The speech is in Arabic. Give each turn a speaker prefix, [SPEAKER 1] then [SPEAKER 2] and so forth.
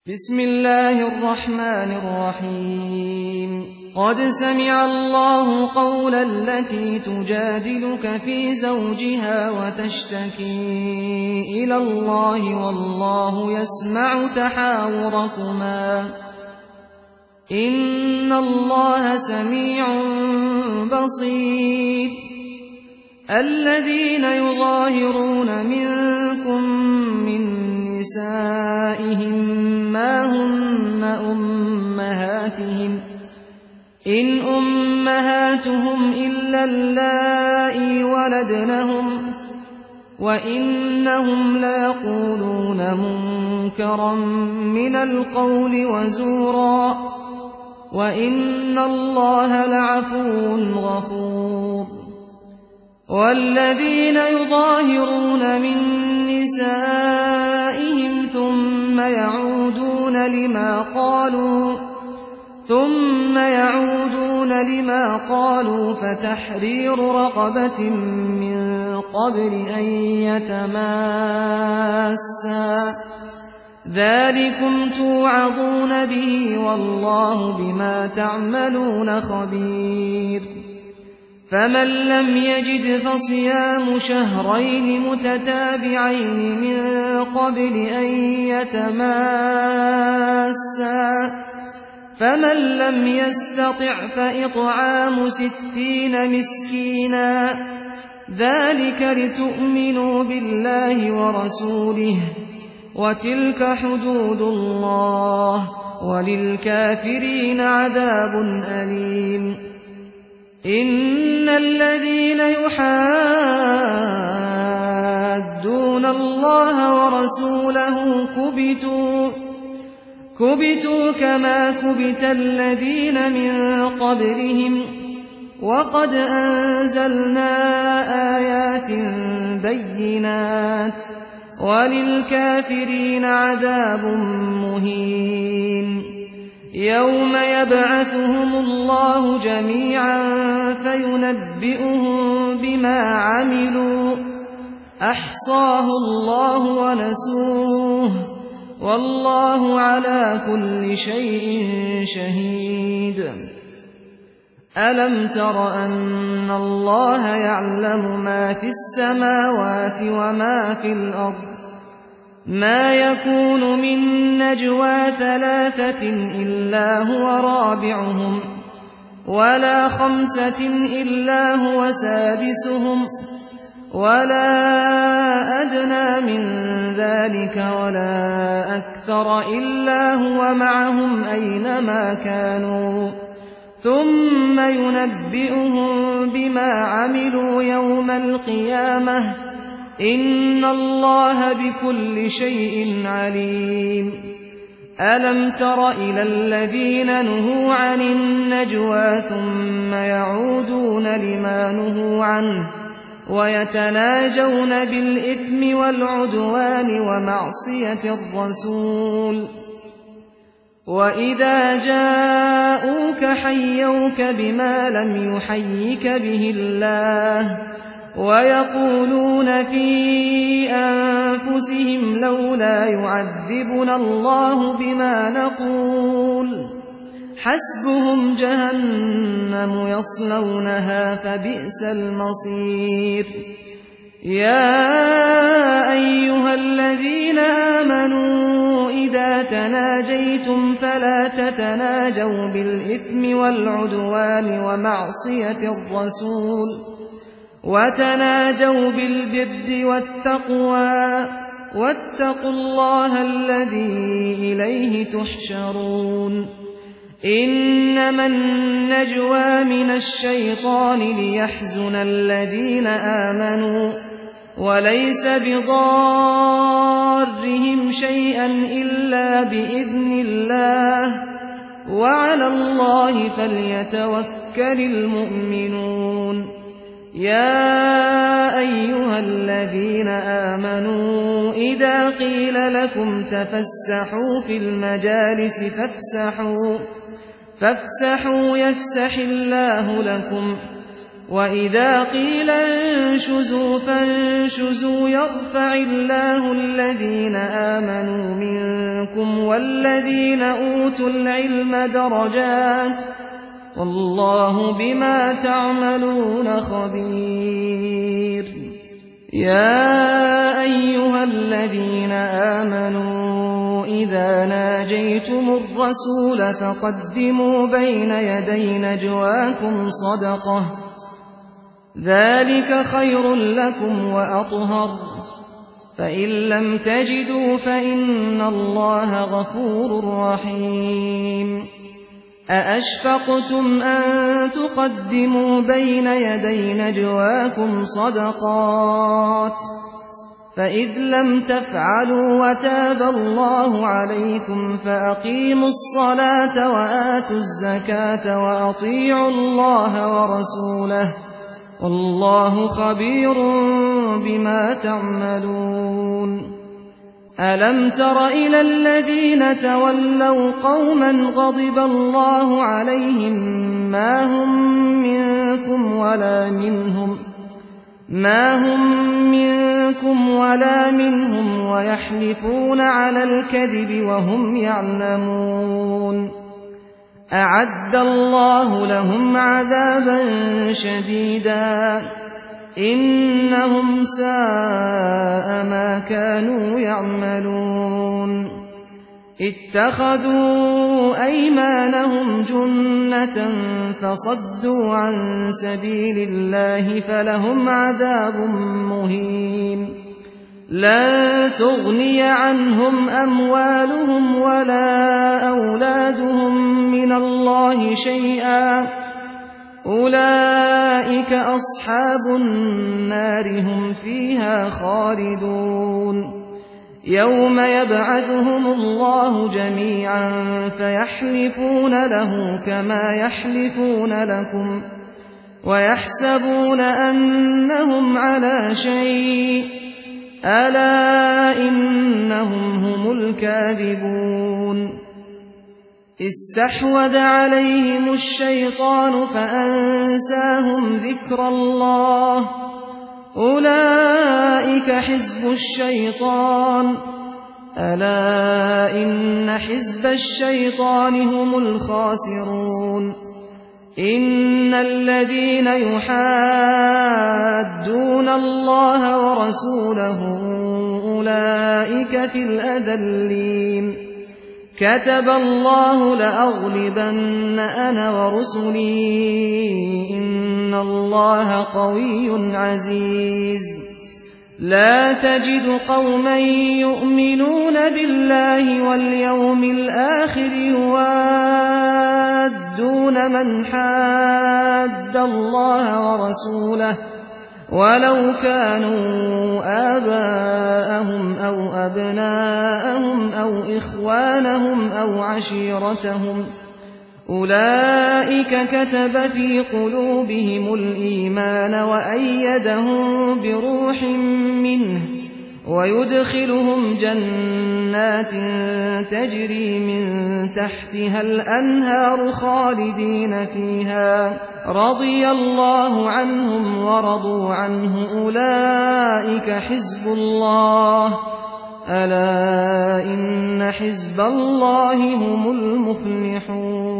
[SPEAKER 1] بسم الله الرحمن الرحيم قد سمع الله قول التي تجادلك في زوجها وتشتكي إلى الله والله يسمع تحاوركما إن الله سميع بصير الذين يظاهرون منكم من نسائهم ما هن أمهاتهم إن أمهاتهم إلا اللائي ولدنهم وإنهم ليقولون منكرا من القول وزورا وإن الله لعفو غفور والذين يظاهرون من نسائهم ثم يعودون لما قالوا فتحرير رقبة من قبل أن يتماسا ذلكم توعظون به والله بما تعملون خبير فمن لم يجد فصيام شهرين متتابعين من قبل أن يتماسا فمن لم يستطع فإطعام 60 مسكينا ذلك لتؤمنوا بالله ورسوله وتلك حدود الله وللكافرين عذاب أليم إن الذين يحادون الله ورسوله كبتوا كما كبت الذين من قبلهم وقد أنزلنا آيات بينات وللكافرين عذاب مهين يوم يبعثهم الله جميعا فينبئهم بما عملوا أحصاه الله ونسوه والله على كل شيء شهيد ألم تر أن الله يعلم ما في السماوات وما في الأرض ما يكون من نجوى 3 إلا هو رابعهم ولا 5 إلا هو سادسهم ولا أدنى من ذلك ولا أكثر إلا هو معهم أينما كانوا ثم ينبئهم بما عملوا يوم القيامة إن الله بكل شيء عليم ألم تر إلى الذين نهوا عن النجوى ثم يعودون لما نهوا عنه ويتناجون بالإثم والعدوان ومعصية الرسول وإذا جاءوك حيوك بما لم يحيك به الله ويقولون في أنفسهم لولا يعذبنا الله بما نقول حسبهم جهنم يصلونها فبئس المصير يا أيها الذين آمنوا إذا تناجيتم فلا تتناجوا بالإثم والعدوان ومعصية الرسول وتناجوا بالبر والتقوى واتقوا الله الذي إليه تحشرون إنما النجوى من الشيطان ليحزن الذين آمنوا وليس بضارهم شيئا إلا بإذن الله وعلى الله فليتوكل المؤمنون يا أيها الذين آمنوا إذا قيل لكم تفسحوا في المجالس فافسحوا يفسح الله لكم وإذا قيل انشزوا فانشزوا يرفع الله الذين آمنوا منكم والذين أوتوا العلم درجات والله بما تعملون خبير. يا أيها الذين آمنوا إذا ناجيتم الرسول فقدموا بين يدي نجواكم صدقة ذلك خير لكم وأطهر فإن لم تجدوا فإن الله غفور رحيم. أأشفقتم أن تقدموا بين يدي نجواكم صدقات فإذ لم تفعلوا وتاب الله عليكم فأقيموا الصلاة وآتوا الزكاة وأطيعوا الله ورسوله والله خبير بما تعملون. ألم تر إلى الذين تولوا قوما غضب الله عليهم ما هم منكم ولا منهم ويحلفون على الكذب وهم يعلمون. أعد الله لهم عذابا شديدا إنهم ساء ما كانوا يعملون. اتخذوا أيمانهم جنة فصدوا عن سبيل الله فلهم عذاب مهين. لا تغني عنهم أموالهم ولا أولادهم من الله شيئا أولئك أصحاب النار هم فيها خالدون. يوم يبعثهم الله جميعا فيحلفون له كما يحلفون لكم ويحسبون أنهم على شيء ألا إنهم هم الكاذبون. استحوذ عليهم الشيطان فأنساهم ذكر الله أولئك حزب الشيطان ألا إن حزب الشيطان هم الخاسرون. إن الذين يحادون الله ورسوله أولئك في الأذلين. كتب الله لأغلبن أنا ورسلي إن الله قوي عزيز. لا تجد قوما يؤمنون بالله واليوم الآخر يوادون من حاد الله ورسوله ولو كانوا آباءهم أو أبناءهم أو إخوانهم أو عشيرتهم أولئك كتب في قلوبهم الإيمان وأيدهم بروح منه ويدخلهم جنات تجري من تحتها الأنهار خالدين فيها رضي الله عنهم ورضوا عنه أولئك حزب الله ألا إن حزب الله هم المفلحون.